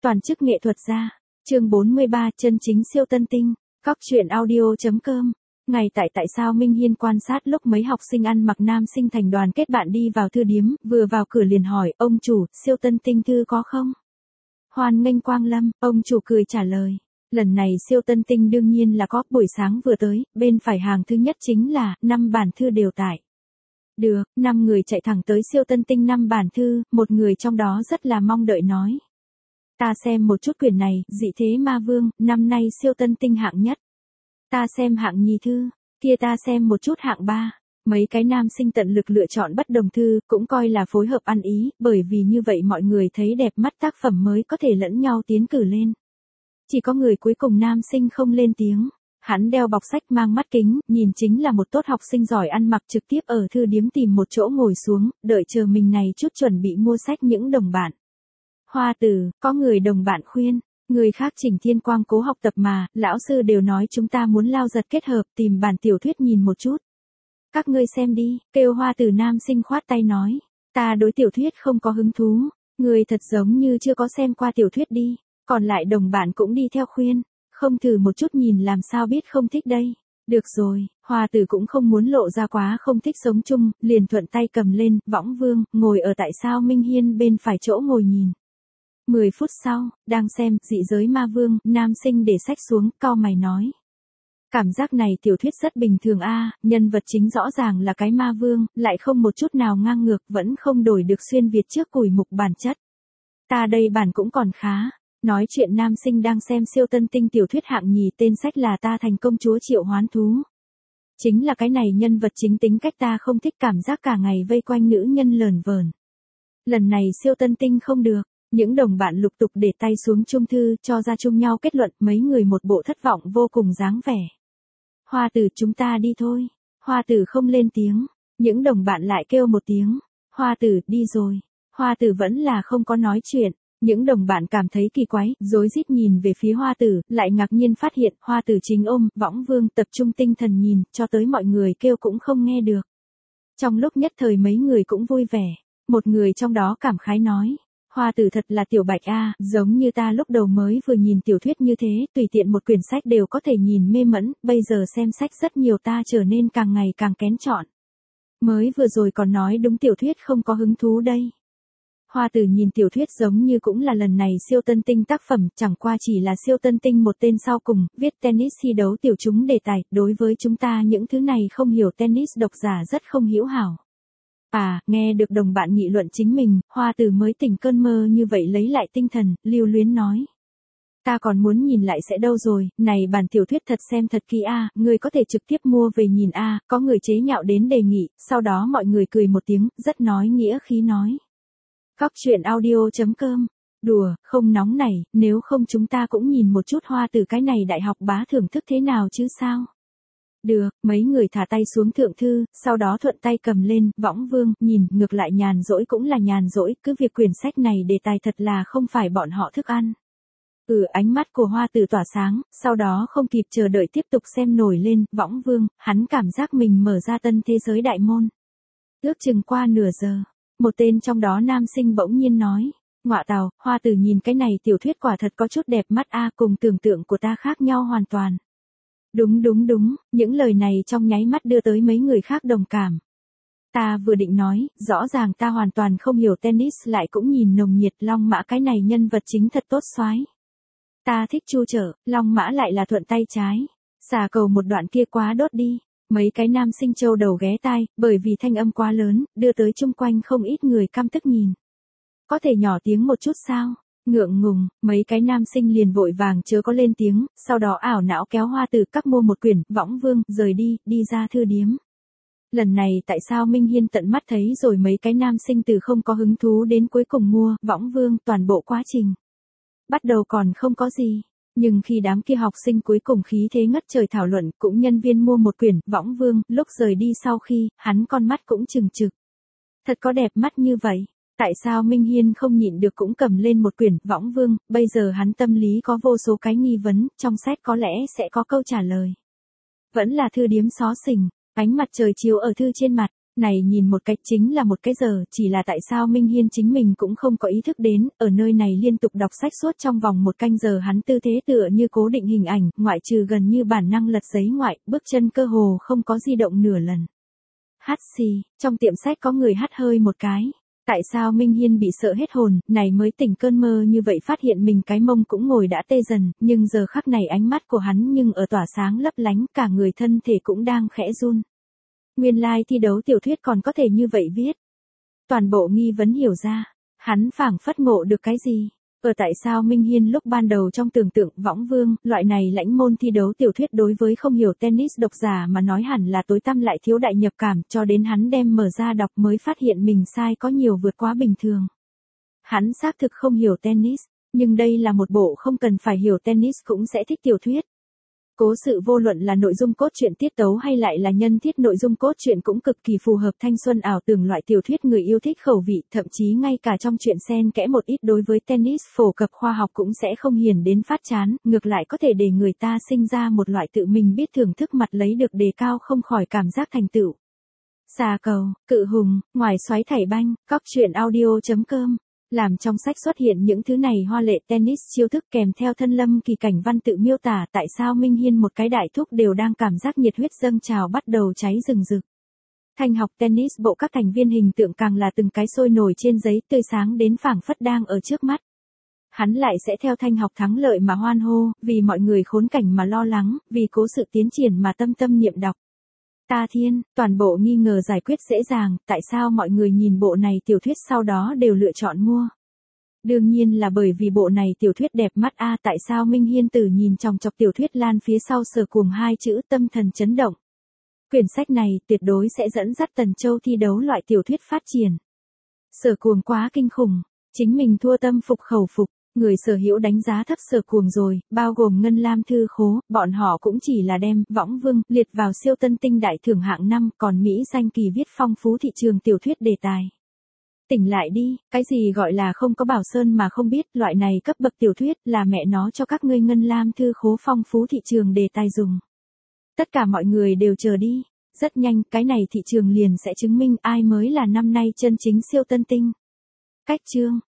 Toàn chức nghệ thuật gia. Chương 43, chân chính siêu tân tinh. Các truyện audio.com. Ngày tại sao Minh Hiên quan sát lúc mấy học sinh ăn mặc nam sinh thành đoàn kết bạn đi vào thư điếm, vừa vào cửa liền hỏi, ông chủ, siêu tân tinh thư có không? Hoan nghênh quang lâm, ông chủ cười trả lời. Lần này siêu tân tinh đương nhiên là có, buổi sáng vừa tới, bên phải hàng thứ nhất chính là, 5 bản thư đều tại. Được, 5 người chạy thẳng tới siêu tân tinh 5 bản thư, một người trong đó rất là mong đợi nói. Ta xem một chút quyển này, dị thế ma vương, năm nay siêu tân tinh hạng nhất. Ta xem hạng nhì thư, kia ta xem một chút hạng 3. Mấy cái nam sinh tận lực lựa chọn bất đồng thư, cũng coi là phối hợp ăn ý, bởi vì như vậy mọi người thấy đẹp mắt tác phẩm mới có thể lẫn nhau tiến cử lên. Chỉ có người cuối cùng nam sinh không lên tiếng. Hắn đeo bọc sách mang mắt kính, nhìn chính là một tốt học sinh giỏi ăn mặc, trực tiếp ở thư điếm tìm một chỗ ngồi xuống, đợi chờ mình này chút chuẩn bị mua sách những đồng bạn. Hoa Tử, có người đồng bạn khuyên, người khác Trình Thiên Quang cố học tập mà, lão sư đều nói chúng ta muốn lao giật kết hợp, tìm bản tiểu thuyết nhìn một chút. Các ngươi xem đi, kêu Hoa Tử nam sinh khoát tay nói, ta đối tiểu thuyết không có hứng thú, người thật giống như chưa có xem qua tiểu thuyết đi, còn lại đồng bạn cũng đi theo khuyên, không thử một chút nhìn làm sao biết không thích đây. Được rồi, Hoa Tử cũng không muốn lộ ra quá không thích sống chung, liền thuận tay cầm lên, Võng Vương, ngồi ở tại sao Minh Hiên bên phải chỗ ngồi nhìn. 10 phút sau, đang xem, dị giới ma vương, nam sinh để sách xuống, cau mày nói. Cảm giác này tiểu thuyết rất bình thường a, nhân vật chính rõ ràng là cái ma vương, lại không một chút nào ngang ngược, vẫn không đổi được xuyên Việt trước cùi mục bản chất. Ta đây bản cũng còn khá. Nói chuyện nam sinh đang xem siêu tân tinh tiểu thuyết hạng nhì, tên sách là Ta thành công chúa triệu hoán thú. Chính là cái này nhân vật chính tính cách ta không thích, cảm giác cả ngày vây quanh nữ nhân lờn vờn. Lần này siêu tân tinh không được. Những đồng bạn lục tục để tay xuống chung thư, cho ra chung nhau kết luận, mấy người một bộ thất vọng vô cùng dáng vẻ. Hoa Tử, chúng ta đi thôi. Hoa Tử không lên tiếng. Những đồng bạn lại kêu một tiếng. Hoa Tử, đi rồi. Hoa Tử vẫn là không có nói chuyện. Những đồng bạn cảm thấy kỳ quái, rối rít nhìn về phía Hoa Tử, lại ngạc nhiên phát hiện, Hoa Tử chính ôm, Võng Vương tập trung tinh thần nhìn, cho tới mọi người kêu cũng không nghe được. Trong lúc nhất thời mấy người cũng vui vẻ. Một người trong đó cảm khái nói. Hoa Tử thật là tiểu bạch a, giống như ta lúc đầu mới vừa nhìn tiểu thuyết như thế, tùy tiện một quyển sách đều có thể nhìn mê mẩn, bây giờ xem sách rất nhiều ta trở nên càng ngày càng kén chọn. Mới vừa rồi còn nói đúng tiểu thuyết không có hứng thú đây. Hoa Tử nhìn tiểu thuyết giống như cũng là lần này siêu tân tinh tác phẩm, chẳng qua chỉ là siêu tân tinh một tên sau cùng, viết tennis thi đấu tiểu chúng đề tài, đối với chúng ta những thứ này không hiểu tennis độc giả rất không hiểu hảo. À, nghe được đồng bạn nghị luận chính mình, Hoa Tử mới tỉnh cơn mơ như vậy lấy lại tinh thần, lưu luyến nói. Ta còn muốn nhìn lại sẽ đâu rồi, này bản tiểu thuyết thật xem thật kỹ a, người có thể trực tiếp mua về nhìn a, có người chế nhạo đến đề nghị, sau đó mọi người cười một tiếng, rất nói nghĩa khí nói. Các truyện audio.com, đùa, không nóng này, nếu không chúng ta cũng nhìn một chút Hoa Tử cái này đại học bá thưởng thức thế nào chứ sao? Được, mấy người thả tay xuống thượng thư, sau đó thuận tay cầm lên, Võng Vương, nhìn, ngược lại nhàn rỗi cũng là nhàn rỗi, cứ việc quyển sách này đề tài thật là không phải bọn họ thức ăn. Ánh mắt của Hoa Tử tỏa sáng, sau đó không kịp chờ đợi tiếp tục xem nổi lên, Võng Vương, hắn cảm giác mình mở ra tân thế giới đại môn. Ước chừng qua nửa giờ, một tên trong đó nam sinh bỗng nhiên nói, ngọa tào, Hoa Tử nhìn cái này tiểu thuyết quả thật có chút đẹp mắt a, cùng tưởng tượng của ta khác nhau hoàn toàn. Đúng, những lời này trong nháy mắt đưa tới mấy người khác đồng cảm. Ta vừa định nói, rõ ràng ta hoàn toàn không hiểu tennis lại cũng nhìn nồng nhiệt, Long Mã cái này nhân vật chính thật tốt soái. Ta thích Chu Trở, Long Mã lại là thuận tay trái. Xà cầu một đoạn kia quá đốt đi. Mấy cái nam sinh châu đầu ghé tai, bởi vì thanh âm quá lớn, đưa tới chung quanh không ít người căm tức nhìn. Có thể nhỏ tiếng một chút sao? Ngượng ngùng, mấy cái nam sinh liền vội vàng chớ có lên tiếng, sau đó ảo não kéo Hoa Tử cắp mua một quyển, Võng Vương, rời đi ra thư điếm. Lần này tại sao Minh Hiên tận mắt thấy rồi mấy cái nam sinh từ không có hứng thú đến cuối cùng mua, Võng Vương, toàn bộ quá trình. Bắt đầu còn không có gì, nhưng khi đám kia học sinh cuối cùng khí thế ngất trời thảo luận, cũng nhân viên mua một quyển, Võng Vương, lúc rời đi sau khi, hắn con mắt cũng trừng trực. Thật có đẹp mắt như vậy. Tại sao Minh Hiên không nhịn được cũng cầm lên một quyển, Võng Vương, bây giờ hắn tâm lý có vô số cái nghi vấn, trong sách có lẽ sẽ có câu trả lời. Vẫn là thư điếm xó xỉnh, ánh mặt trời chiếu ở thư trên mặt, Này nhìn một cách chính là một cái giờ, chỉ là tại sao Minh Hiên chính mình cũng không có ý thức đến, ở nơi này liên tục đọc sách suốt trong vòng 1 canh giờ hắn tư thế tựa như cố định hình ảnh, ngoại trừ gần như bản năng lật giấy ngoại, bước chân cơ hồ không có di động nửa lần. Hắt xì, trong tiệm sách có người hắt hơi một cái. Tại sao Minh Hiên bị sợ hết hồn, này mới tỉnh cơn mơ như vậy phát hiện mình cái mông cũng ngồi đã tê dần, nhưng giờ khắc này ánh mắt của hắn nhưng ở tỏa sáng lấp lánh, cả người thân thể cũng đang khẽ run. Nguyên lai thi đấu tiểu thuyết còn có thể như vậy viết. Toàn bộ nghi vấn hiểu ra, hắn phảng phất ngộ được cái gì. Ở tại sao Minh Hiên lúc ban đầu trong tưởng tượng võng vương, loại này lãnh môn thi đấu tiểu thuyết đối với không hiểu tennis độc giả mà nói hẳn là tối tăm lại thiếu đại nhập cảm, cho đến hắn đem mở ra đọc mới phát hiện mình sai có nhiều vượt quá bình thường. Hắn xác thực không hiểu tennis, nhưng đây là một bộ không cần phải hiểu tennis cũng sẽ thích tiểu thuyết. Cố sự vô luận là nội dung cốt truyện tiết tấu hay lại là nhân thiết nội dung cốt truyện cũng cực kỳ phù hợp thanh xuân ảo tưởng loại tiểu thuyết người yêu thích khẩu vị, thậm chí ngay cả trong truyện xen kẽ một ít đối với tennis phổ cập khoa học cũng sẽ không hiền đến phát chán, ngược lại có thể để người ta sinh ra một loại tự mình biết thưởng thức mặt lấy được đề cao không khỏi cảm giác thành tựu. Xà cầu, cự hùng, ngoài xoáy thảy banh, cóc truyện audio.com. Làm trong sách xuất hiện những thứ này hoa lệ tennis chiêu thức kèm theo thân lâm kỳ cảnh văn tự miêu tả tại sao Minh Hiên một cái đại thúc đều đang cảm giác nhiệt huyết dâng trào bắt đầu cháy rừng rực. Thanh học tennis bộ các thành viên hình tượng càng là từng cái sôi nổi trên giấy tươi sáng đến phảng phất đang ở trước mắt. Hắn lại sẽ theo thanh học thắng lợi mà hoan hô, vì mọi người khốn cảnh mà lo lắng, vì cố sự tiến triển mà tâm tâm niệm đọc. Ta thiên, toàn bộ nghi ngờ giải quyết dễ dàng, tại sao mọi người nhìn bộ này tiểu thuyết sau đó đều lựa chọn mua? Đương nhiên là bởi vì bộ này tiểu thuyết đẹp mắt a, tại sao Minh Hiên Tử nhìn chòng chọc tiểu thuyết lan phía sau Sở Cuồng hai chữ tâm thần chấn động. Quyển sách này tuyệt đối sẽ dẫn dắt Tần Châu thi đấu loại tiểu thuyết phát triển. Sở Cuồng quá kinh khủng, chính mình thua tâm phục khẩu phục. Người sở hữu đánh giá thấp Sở Cuồng rồi, bao gồm Ngân Lam Thư Khố, bọn họ cũng chỉ là đem võng vương liệt vào siêu tân tinh đại thưởng hạng 5, còn Mỹ danh kỳ viết phong phú thị trường tiểu thuyết đề tài. Tỉnh lại đi, cái gì gọi là không có Bảo Sơn mà không biết, loại này cấp bậc tiểu thuyết là mẹ nó cho các ngươi Ngân Lam Thư Khố phong phú thị trường đề tài dùng. Tất cả mọi người đều chờ đi, rất nhanh cái này thị trường liền sẽ chứng minh ai mới là năm nay chân chính siêu tân tinh. Cách chương